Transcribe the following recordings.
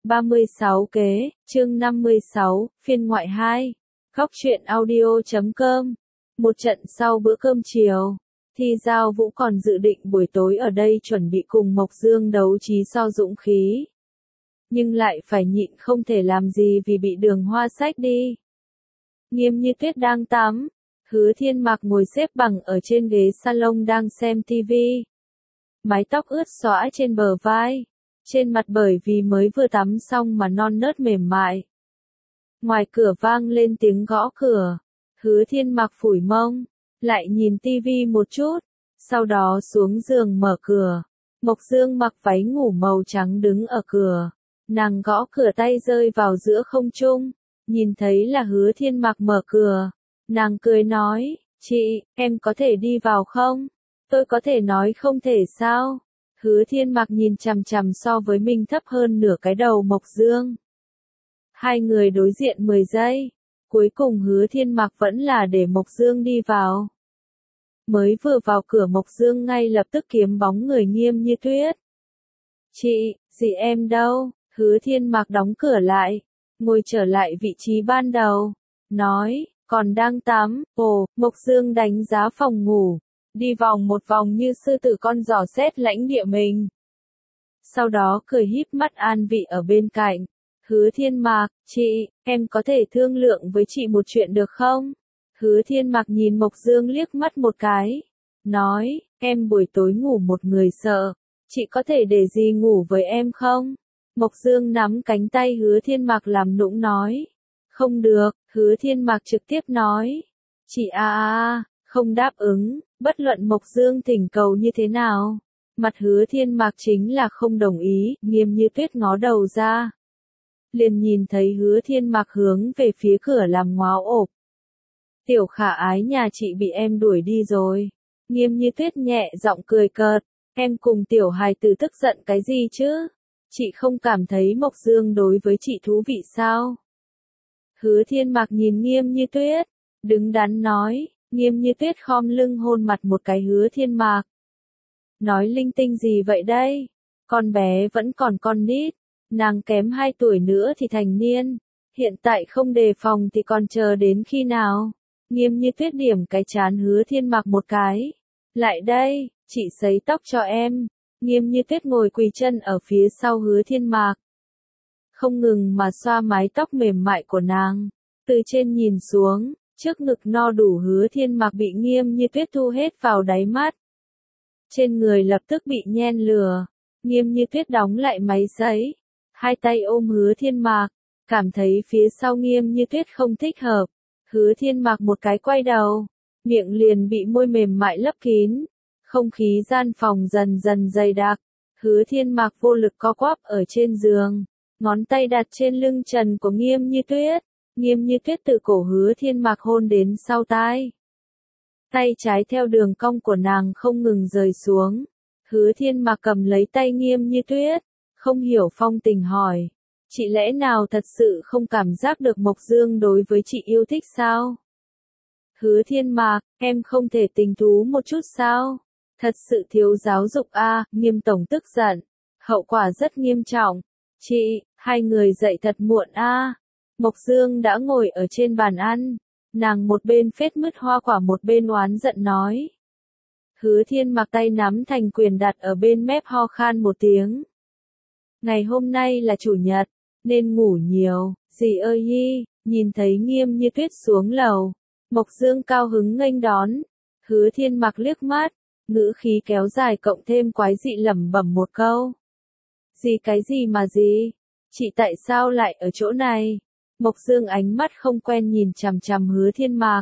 36 kế, chương 56, phiên ngoại 2. Góc truyện audio.com. Một trận sau bữa cơm chiều, Thi Giao Vũ còn dự định buổi tối ở đây chuẩn bị cùng Mộc Dương đấu trí so dũng khí. Nhưng lại phải nhịn không thể làm gì vì bị Đường Hoa xách đi. Nghiêm Như Tuyết đang tắm, Hứa Thiên Mạc ngồi xếp bằng ở trên ghế salon đang xem tivi. Mái tóc ướt xõa trên bờ vai, trên mặt bởi vì mới vừa tắm xong mà non nớt mềm mại. Ngoài cửa vang lên tiếng gõ cửa, Hứa Thiên Mạc phủi mông, lại nhìn tivi một chút, sau đó xuống giường mở cửa. Mộc Dương mặc váy ngủ màu trắng đứng ở cửa, nàng gõ cửa tay rơi vào giữa không trung, nhìn thấy là Hứa Thiên Mạc mở cửa, nàng cười nói, chị, em có thể đi vào không? Tôi có thể nói không thể sao? Hứa Thiên Mạc nhìn chằm chằm so với mình thấp hơn nửa cái đầu Mộc Dương. Hai người đối diện 10 giây, cuối cùng Hứa Thiên Mạc vẫn là để Mộc Dương đi vào. Mới vừa vào cửa Mộc Dương ngay lập tức kiếm bóng người Nghiêm Như Tuyết. Chị, dì em đâu? Hứa Thiên Mạc đóng cửa lại, ngồi trở lại vị trí ban đầu, nói, còn đang tắm. Ồ, Mộc Dương đánh giá phòng ngủ, đi vòng một vòng như sư tử con dò xét lãnh địa mình. Sau đó cười híp mắt an vị ở bên cạnh. Hứa Thiên Mạc, chị, em có thể thương lượng với chị một chuyện được không? Hứa Thiên Mạc nhìn Mộc Dương liếc mắt một cái, nói, em buổi tối ngủ một người sợ, chị có thể để dì ngủ với em không? Mộc Dương nắm cánh tay Hứa Thiên Mạc làm nũng nói, không được. Hứa Thiên Mạc trực tiếp nói, chị không đáp ứng, bất luận Mộc Dương thỉnh cầu như thế nào. Mặt Hứa Thiên Mạc chính là không đồng ý. Nghiêm Như Tuyết ngó đầu ra, liền nhìn thấy Hứa Thiên Mạc hướng về phía cửa làm ngó ộp. Tiểu Khả Ái nhà chị bị em đuổi đi rồi. Nghiêm Như Tuyết nhẹ giọng cười cợt, em cùng tiểu hài tử tức giận cái gì chứ? Chị không cảm thấy Mộc Dương đối với chị thú vị sao? Hứa Thiên Mạc nhìn Nghiêm Như Tuyết, đứng đắn nói. Nghiêm Như Tuyết khom lưng hôn mặt một cái Hứa Thiên Mạc. Nói linh tinh gì vậy đây? Con bé vẫn còn con nít, nàng kém 2 tuổi nữa thì thành niên, hiện tại không đề phòng thì còn chờ đến khi nào? Nghiêm Như Tuyết điểm cái trán Hứa Thiên Mạc một cái. Lại đây, chị sấy tóc cho em. Nghiêm Như Tuyết ngồi quỳ chân ở phía sau Hứa Thiên Mạc, không ngừng mà xoa mái tóc mềm mại của nàng, từ trên nhìn xuống, trước ngực no đủ Hứa Thiên Mạc bị Nghiêm Như Tuyết thu hết vào đáy mắt. Trên người lập tức bị nhen lửa, Nghiêm Như Tuyết đóng lại máy sấy, hai tay ôm Hứa Thiên Mạc, cảm thấy phía sau Nghiêm Như Tuyết không thích hợp. Hứa Thiên Mạc một cái quay đầu, miệng liền bị môi mềm mại lấp kín, không khí gian phòng dần dần dày đặc. Hứa Thiên Mạc vô lực co quắp ở trên giường, ngón tay đặt trên lưng trần của Nghiêm Như Tuyết. Nghiêm Như Tuyết từ cổ Hứa Thiên Mạc hôn đến sau tai. Tay trái theo đường cong của nàng không ngừng rời xuống. Hứa Thiên Mạc cầm lấy tay Nghiêm Như Tuyết, không hiểu phong tình hỏi, chị lẽ nào thật sự không cảm giác được Mộc Dương đối với chị yêu thích sao? Hứa Thiên Mạc, em không thể tình thú một chút sao? Thật sự thiếu giáo dục Nghiêm tổng tức giận, hậu quả rất nghiêm trọng. Chị, hai người dậy thật muộn Mộc Dương đã ngồi ở trên bàn ăn, nàng một bên phết mứt hoa quả một bên oán giận nói. Hứa Thiên Mạc tay nắm thành quyền đặt ở bên mép ho khan một tiếng. Ngày hôm nay là chủ nhật, nên ngủ nhiều. Dì ơi Nhi, nhìn thấy Nghiêm Như Tuyết xuống lầu, Mộc Dương cao hứng nghênh đón. Hứa Thiên Mạc liếc mắt, ngữ khí kéo dài cộng thêm quái dị lẩm bẩm một câu. Gì cái gì mà gì? Chị tại sao lại ở chỗ này? Mộc Dương ánh mắt không quen nhìn chằm chằm Hứa Thiên Mạc.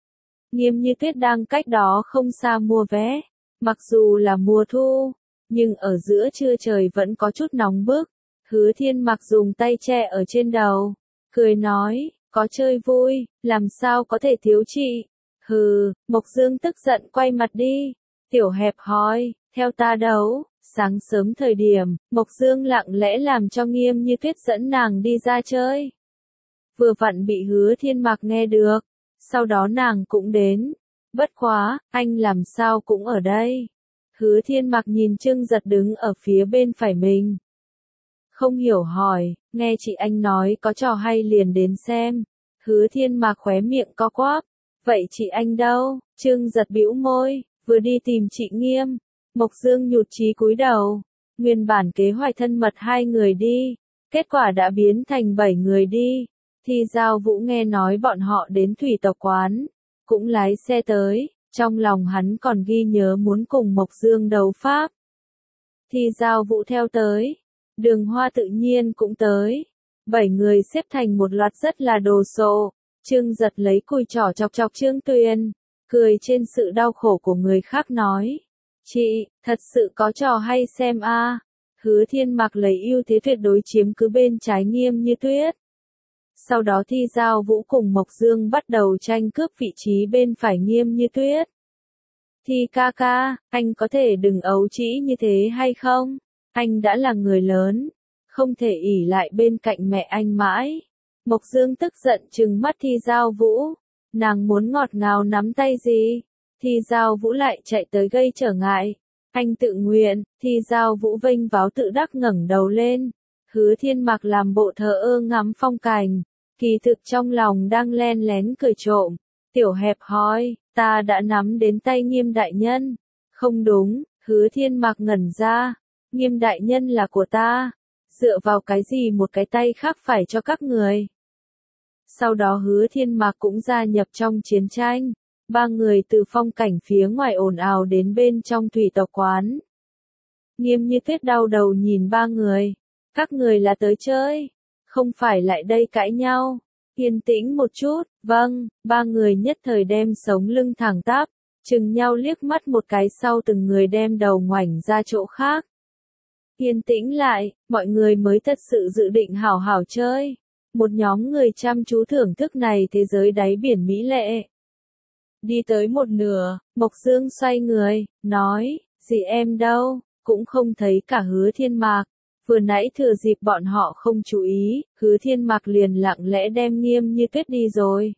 Nghiêm Như Tuyết đang cách đó không xa mua vé. Mặc dù là mùa thu, nhưng ở giữa trưa trời vẫn có chút nóng bức. Hứa Thiên Mạc dùng tay che ở trên đầu, cười nói, có chơi vui, làm sao có thể thiếu chị. Hừ, Mộc Dương tức giận quay mặt đi. Tiểu hẹp hòi, theo ta đấu. Sáng sớm thời điểm, Mộc Dương lặng lẽ làm cho Nghiêm Như Tuyết dẫn nàng đi ra chơi. Vừa vặn bị Hứa Thiên Mạc nghe được, sau đó nàng cũng đến. Bất quá, anh làm sao cũng ở đây. Hứa Thiên Mạc nhìn Trương Giật đứng ở phía bên phải mình. không hiểu hỏi, nghe chị anh nói có trò hay liền đến xem. Hứa Thiên Mạc khóe miệng co quắp, vậy chị anh đâu? Trương Giật bĩu môi, vừa đi tìm chị Nghiêm. Mộc Dương nhụt chí cúi đầu, nguyên bản kế hoạch thân mật 2 người đi, kết quả đã biến thành 7 người đi. Thi Giao Vũ nghe nói bọn họ đến thủy tộc quán, cũng lái xe tới, trong lòng hắn còn ghi nhớ muốn cùng Mộc Dương đấu pháp. Thi Giao Vũ theo tới, Đường Hoa tự nhiên cũng tới. 7 người xếp thành một loạt rất là đồ sộ. Trương Giật lấy cùi trỏ chọc chọc Trương Tuyền, cười trên sự đau khổ của người khác nói. Chị, thật sự có trò hay xem a. Hứa Thiên Mạc lấy ưu thế tuyệt đối chiếm cứ bên trái Nghiêm Như Tuyết. Sau đó Thi Giao Vũ cùng Mộc Dương bắt đầu tranh cướp vị trí bên phải Nghiêm Như Tuyết. Thi ca ca, anh có thể đừng ấu trĩ như thế hay không? Anh đã là người lớn, không thể ỷ lại bên cạnh mẹ anh mãi. Mộc Dương tức giận trừng mắt Thi Giao Vũ, nàng muốn ngọt ngào nắm tay gì? Thi Giao Vũ lại chạy tới gây trở ngại. Anh tự nguyện. Thi Giao Vũ vênh váo tự đắc ngẩng đầu lên. Hứa Thiên Mạc làm bộ thờ ơ ngắm phong cảnh, kỳ thực trong lòng đang len lén cười trộm. Tiểu hẹp hòi, ta đã nắm đến tay Nghiêm đại nhân. Không đúng, Hứa Thiên Mạc ngẩn ra. Nghiêm đại nhân là của ta. Dựa vào cái gì một cái tay khác phải cho các người? Sau đó Hứa Thiên Mạc cũng gia nhập trong chiến tranh. 3 người từ phong cảnh phía ngoài ồn ào đến bên trong thủy tộc quán. Nghiêm Như Tuyết đau đầu nhìn 3 người. Các người là tới chơi, không phải lại đây cãi nhau. Yên tĩnh một chút, vâng. 3 người nhất thời đem sống lưng thẳng tắp, chừng nhau liếc mắt một cái sau từng người đem đầu ngoảnh ra chỗ khác. Yên tĩnh lại, mọi người mới thật sự dự định hảo hảo chơi. Một nhóm người chăm chú thưởng thức này thế giới đáy biển mỹ lệ. Đi tới một nửa, Mộc Dương xoay người, nói, gì em đâu, cũng không thấy cả Hứa Thiên Mạc. Vừa nãy thừa dịp bọn họ không chú ý, Hứa Thiên Mạc liền lặng lẽ đem Nghiêm Như Tuyết đi rồi.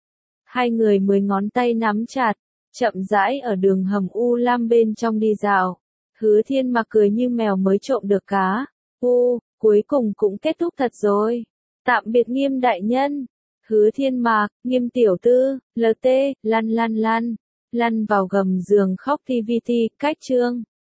2 người 10 ngón tay nắm chặt, chậm rãi ở đường hầm U Lam bên trong đi dạo. Hứa Thiên Mạc cười như mèo mới trộm được cá. Cuối cùng cũng kết thúc thật rồi. Tạm biệt Nghiêm đại nhân. Hứa Thiên Mạc, Nghiêm tiểu tư, LT, lăn vào gầm giường khóc TVT, cách chương.